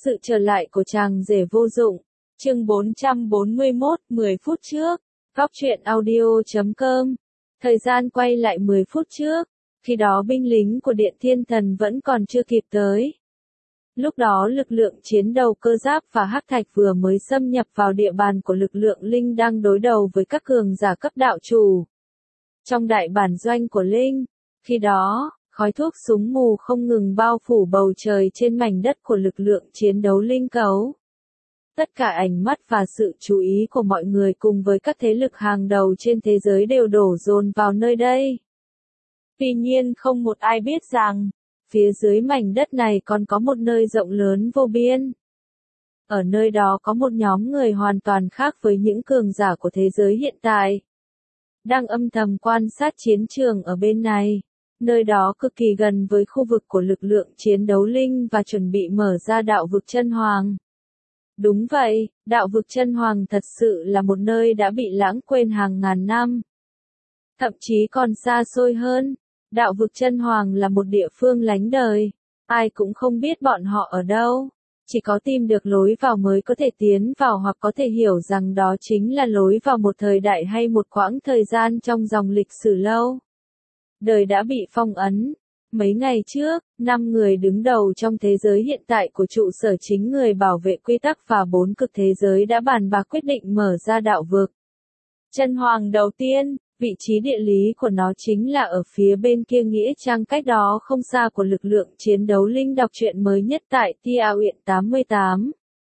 Sự trở lại của chàng rể vô dụng. Chương 441, 10 phút trước. Góc truyện audio.com. Thời gian quay lại 10 phút trước. Khi đó binh lính của Điện Thiên Thần vẫn còn chưa kịp tới. Lúc đó lực lượng chiến đầu cơ giáp và hắc thạch vừa mới xâm nhập vào địa bàn của lực lượng Linh đang đối đầu với các cường giả cấp đạo chủ. Trong đại bản doanh của Linh, khi đó, khói thuốc súng mù không ngừng bao phủ bầu trời trên mảnh đất của lực lượng chiến đấu Linh Cấu. Tất cả ánh mắt và sự chú ý của mọi người cùng với các thế lực hàng đầu trên thế giới đều đổ dồn vào nơi đây. Tuy nhiên không một ai biết rằng, phía dưới mảnh đất này còn có một nơi rộng lớn vô biên. Ở nơi đó có một nhóm người hoàn toàn khác với những cường giả của thế giới hiện tại. Đang âm thầm quan sát chiến trường ở bên này. Nơi đó cực kỳ gần với khu vực của lực lượng chiến đấu Linh và chuẩn bị mở ra đạo vực chân hoàng. Đúng vậy, đạo vực chân hoàng thật sự là một nơi đã bị lãng quên hàng ngàn năm. Thậm chí còn xa xôi hơn, đạo vực chân hoàng là một địa phương lánh đời. Ai cũng không biết bọn họ ở đâu. Chỉ có tìm được lối vào mới có thể tiến vào hoặc có thể hiểu rằng đó chính là lối vào một thời đại hay một quãng thời gian trong dòng lịch sử lâu. Đời đã bị phong ấn. Mấy ngày trước, 5 người đứng đầu trong thế giới hiện tại của trụ sở chính người bảo vệ quy tắc và 4 cực thế giới đã bàn bạc quyết định mở ra đạo vực chân hoàng đầu tiên. Vị trí địa lý của nó chính là ở phía bên kia nghĩa trang cách đó không xa của lực lượng chiến đấu Linh đọc truyện mới nhất tại Tiaoyuan 88.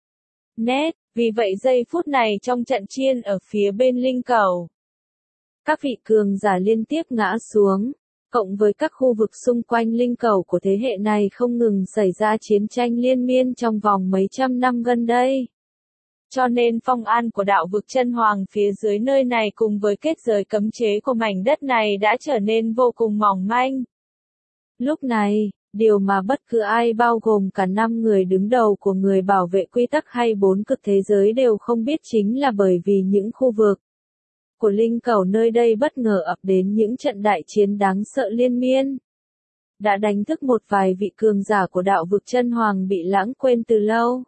Net, vì vậy giây phút này trong trận chiến ở phía bên Linh Cầu. Các vị cường giả liên tiếp ngã xuống, cộng với các khu vực xung quanh Linh Cầu của thế hệ này không ngừng xảy ra chiến tranh liên miên trong vòng mấy trăm năm gần đây. Cho nên phong an của đạo vực chân hoàng phía dưới nơi này cùng với kết giới cấm chế của mảnh đất này đã trở nên vô cùng mỏng manh. Lúc này, điều mà bất cứ ai bao gồm cả 5 người đứng đầu của người bảo vệ quy tắc hay 4 cực thế giới đều không biết chính là bởi vì những khu vực của Linh Cầu nơi đây bất ngờ ập đến những trận đại chiến đáng sợ liên miên. Đã đánh thức một vài vị cường giả của đạo vực chân hoàng bị lãng quên từ lâu.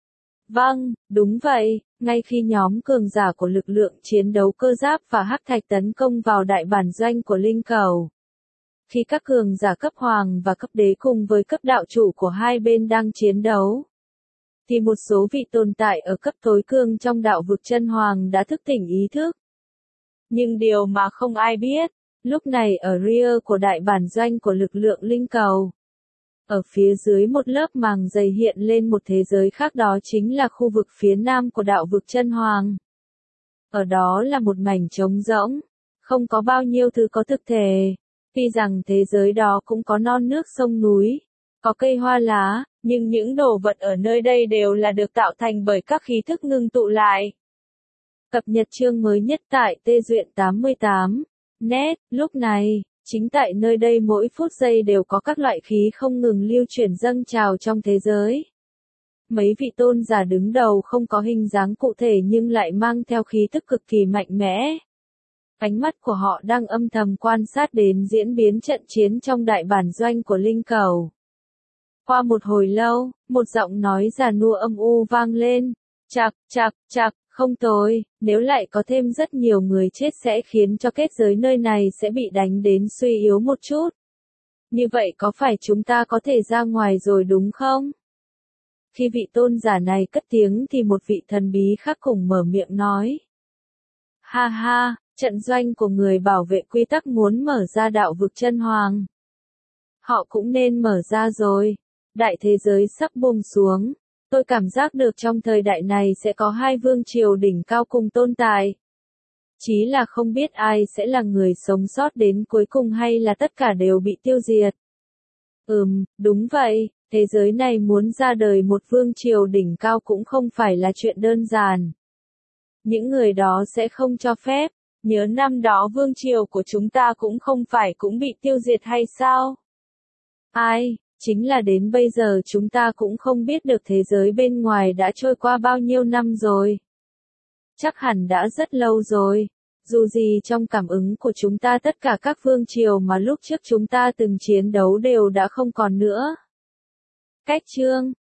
Vâng, đúng vậy, ngay khi nhóm cường giả của lực lượng chiến đấu cơ giáp và hắc thạch tấn công vào đại bản doanh của Linh Cầu. Khi các cường giả cấp hoàng và cấp đế cùng với cấp đạo chủ của hai bên đang chiến đấu, thì một số vị tồn tại ở cấp tối cương trong đạo vực chân hoàng đã thức tỉnh ý thức. Nhưng điều mà không ai biết, lúc này ở rear của đại bản doanh của lực lượng Linh Cầu, ở phía dưới một lớp màng dày hiện lên một thế giới khác, đó chính là khu vực phía nam của đạo vực chân hoàng. Ở đó là một mảnh trống rỗng, không có bao nhiêu thứ có thực thể. Tuy rằng thế giới đó cũng có non nước sông núi, có cây hoa lá, nhưng những đồ vật ở nơi đây đều là được tạo thành bởi các khí thức ngưng tụ lại. Cập nhật chương mới nhất tại Tiaoyuan 88. Net, lúc này, chính tại nơi đây mỗi phút giây đều có các loại khí không ngừng lưu chuyển dâng trào trong thế giới. Mấy vị tôn giả đứng đầu không có hình dáng cụ thể nhưng lại mang theo khí tức cực kỳ mạnh mẽ. Ánh mắt của họ đang âm thầm quan sát đến diễn biến trận chiến trong đại bản doanh của Linh Cầu. Qua một hồi lâu, một giọng nói già nua âm u vang lên. Chạc, chạc, chạc, không tồi, nếu lại có thêm rất nhiều người chết sẽ khiến cho kết giới nơi này sẽ bị đánh đến suy yếu một chút. Như vậy có phải chúng ta có thể ra ngoài rồi đúng không? Khi vị tôn giả này cất tiếng thì một vị thần bí khác cùng mở miệng nói. Ha ha, trận doanh của người bảo vệ quy tắc muốn mở ra đạo vực chân hoàng. Họ cũng nên mở ra rồi. Đại thế giới sắp buông xuống. Tôi cảm giác được trong thời đại này sẽ có 2 vương triều đỉnh cao cùng tồn tại. Chí là không biết ai sẽ là người sống sót đến cuối cùng hay là tất cả đều bị tiêu diệt. Đúng vậy, thế giới này muốn ra đời một vương triều đỉnh cao cũng không phải là chuyện đơn giản. Những người đó sẽ không cho phép. Nhớ năm đó vương triều của chúng ta cũng không phải cũng bị tiêu diệt hay sao? Ai? Chính là đến bây giờ chúng ta cũng không biết được thế giới bên ngoài đã trôi qua bao nhiêu năm rồi. Chắc hẳn đã rất lâu rồi. Dù gì trong cảm ứng của chúng ta tất cả các vương triều mà lúc trước chúng ta từng chiến đấu đều đã không còn nữa. Cách chương